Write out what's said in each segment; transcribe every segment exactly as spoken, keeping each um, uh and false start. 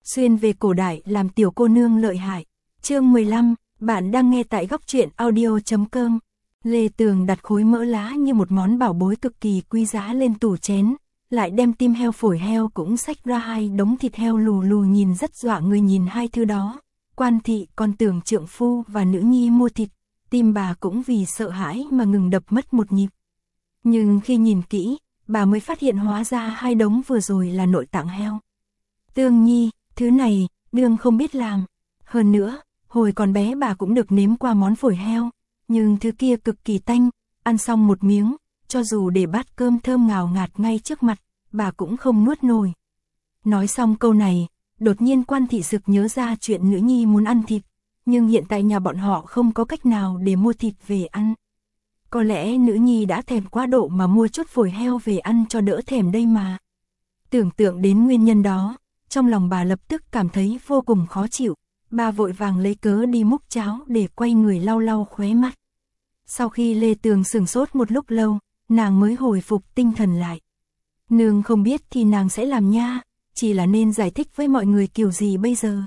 xuyên về cổ đại làm tiểu cô nương lợi hại. Chương mười lăm, bạn đang nghe tại góc truyện audio chấm com. Lê Tường đặt khối mỡ lá như một món bảo bối cực kỳ quý giá lên tủ chén, lại đem tim heo phổi heo cũng xách ra hai đống thịt heo lù lù nhìn rất dọa người. Nhìn hai thứ đó, Quan thị còn tưởng trượng phu và nữ nhi mua thịt, tim bà cũng vì sợ hãi mà ngừng đập mất một nhịp. Nhưng khi nhìn kỹ, bà mới phát hiện hóa ra hai đống vừa rồi là nội tạng heo. Tường Nhi, thứ này, Đường không biết làm. Hơn nữa, hồi còn bé bà cũng được nếm qua món phổi heo, nhưng thứ kia cực kỳ tanh, ăn xong một miếng, cho dù để bát cơm thơm ngào ngạt ngay trước mặt, bà cũng không nuốt nổi. Nói xong câu này, đột nhiên Quan thị sực nhớ ra chuyện nữ nhi muốn ăn thịt, nhưng hiện tại nhà bọn họ không có cách nào để mua thịt về ăn. Có lẽ nữ nhi đã thèm quá độ mà mua chút phổi heo về ăn cho đỡ thèm đây mà. Tưởng tượng đến nguyên nhân đó, trong lòng bà lập tức cảm thấy vô cùng khó chịu. Bà vội vàng lấy cớ đi múc cháo để quay người lau lau khóe mắt. Sau khi Lê Tường sửng sốt một lúc lâu, nàng mới hồi phục tinh thần lại. Nương không biết thì nàng sẽ làm nha, chỉ là nên giải thích với mọi người kiểu gì bây giờ.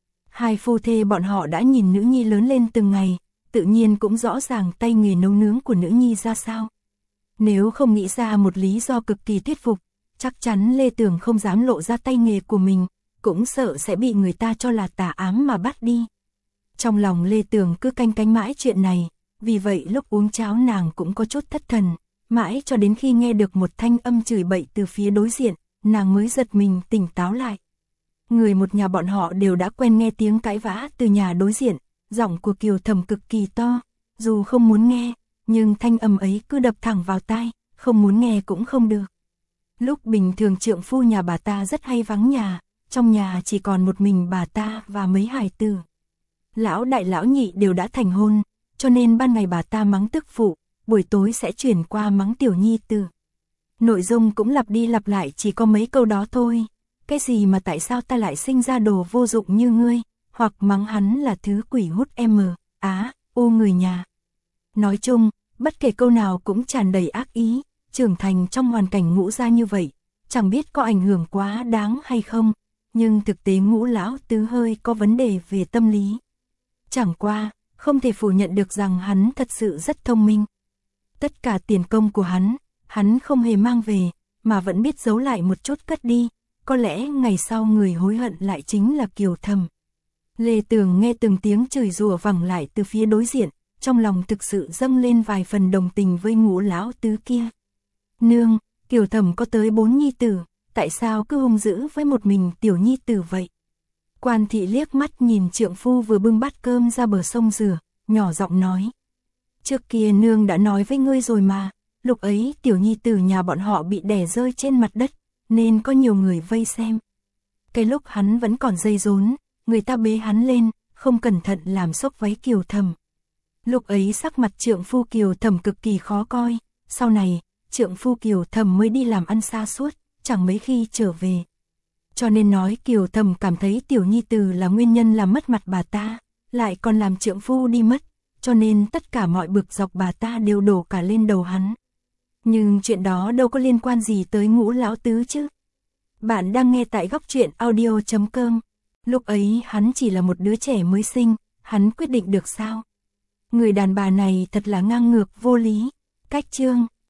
Hai phu thê bọn họ đã nhìn nữ nhi lớn lên từng ngày, tự nhiên cũng rõ ràng tay nghề nấu nướng của nữ nhi ra sao. Nếu không nghĩ ra một lý do cực kỳ thuyết phục, chắc chắn Lê Tường không dám lộ ra tay nghề của mình, cũng sợ sẽ bị người ta cho là tà ám mà bắt đi. Trong lòng Lê Tường cứ canh cánh mãi chuyện này, vì vậy lúc uống cháo nàng cũng có chút thất thần, mãi cho đến khi nghe được một thanh âm chửi bậy từ phía đối diện, nàng mới giật mình tỉnh táo lại. Người một nhà bọn họ đều đã quen nghe tiếng cãi vã từ nhà đối diện, giọng của Kiều Thầm cực kỳ to, dù không muốn nghe, nhưng thanh âm ấy cứ đập thẳng vào tai, không muốn nghe cũng không được. Lúc bình thường trượng phu nhà bà ta rất hay vắng nhà, trong nhà chỉ còn một mình bà ta và mấy hài tử. Lão đại lão nhị đều đã thành hôn, cho nên ban ngày bà ta mắng tức phụ, buổi tối sẽ chuyển qua mắng tiểu nhi tử. Nội dung cũng lặp đi lặp lại chỉ có mấy câu đó thôi. Cái gì mà tại sao ta lại sinh ra đồ vô dụng như ngươi, hoặc mắng hắn là thứ quỷ hút em á, ô người nhà. Nói chung, bất kể câu nào cũng tràn đầy ác ý, trưởng thành trong hoàn cảnh Ngũ gia như vậy, chẳng biết có ảnh hưởng quá đáng hay không, nhưng thực tế Ngũ lão tứ hơi có vấn đề về tâm lý. Chẳng qua, không thể phủ nhận được rằng hắn thật sự rất thông minh. Tất cả tiền công của hắn, hắn không hề mang về, mà vẫn biết giấu lại một chút cất đi, có lẽ ngày sau người hối hận lại chính là Kiều Thầm. Lê Tường nghe từng tiếng chửi rủa vẳng lại từ phía đối diện, trong lòng thực sự dâng lên vài phần đồng tình với Ngũ lão tứ kia. Nương, Kiều Thầm có tới bốn nhi tử, tại sao cứ hung dữ với một mình tiểu nhi tử vậy? Quan thị liếc mắt nhìn trượng phu vừa bưng bát cơm ra bờ sông rửa, nhỏ giọng nói. Trước kia nương đã nói với ngươi rồi mà, lúc ấy tiểu nhi tử nhà bọn họ bị đè rơi trên mặt đất, nên có nhiều người vây xem. Cái lúc hắn vẫn còn dây rốn, người ta bế hắn lên, không cẩn thận làm xốc váy Kiều Thầm. Lúc ấy sắc mặt trượng phu Kiều Thầm cực kỳ khó coi, sau này, trượng phu Kiều Thầm mới đi làm ăn xa suốt, chẳng mấy khi trở về. Cho nên nói Kiều Thầm cảm thấy tiểu nhi tử là nguyên nhân làm mất mặt bà ta, lại còn làm trượng phu đi mất, cho nên tất cả mọi bực dọc bà ta đều đổ cả lên đầu hắn. Nhưng chuyện đó đâu có liên quan gì tới Ngũ lão tứ chứ. Bạn đang nghe tại góc truyện audio chấm com. Lúc ấy hắn chỉ là một đứa trẻ mới sinh, hắn quyết định được sao? Người đàn bà này thật là ngang ngược vô lý. Cách chương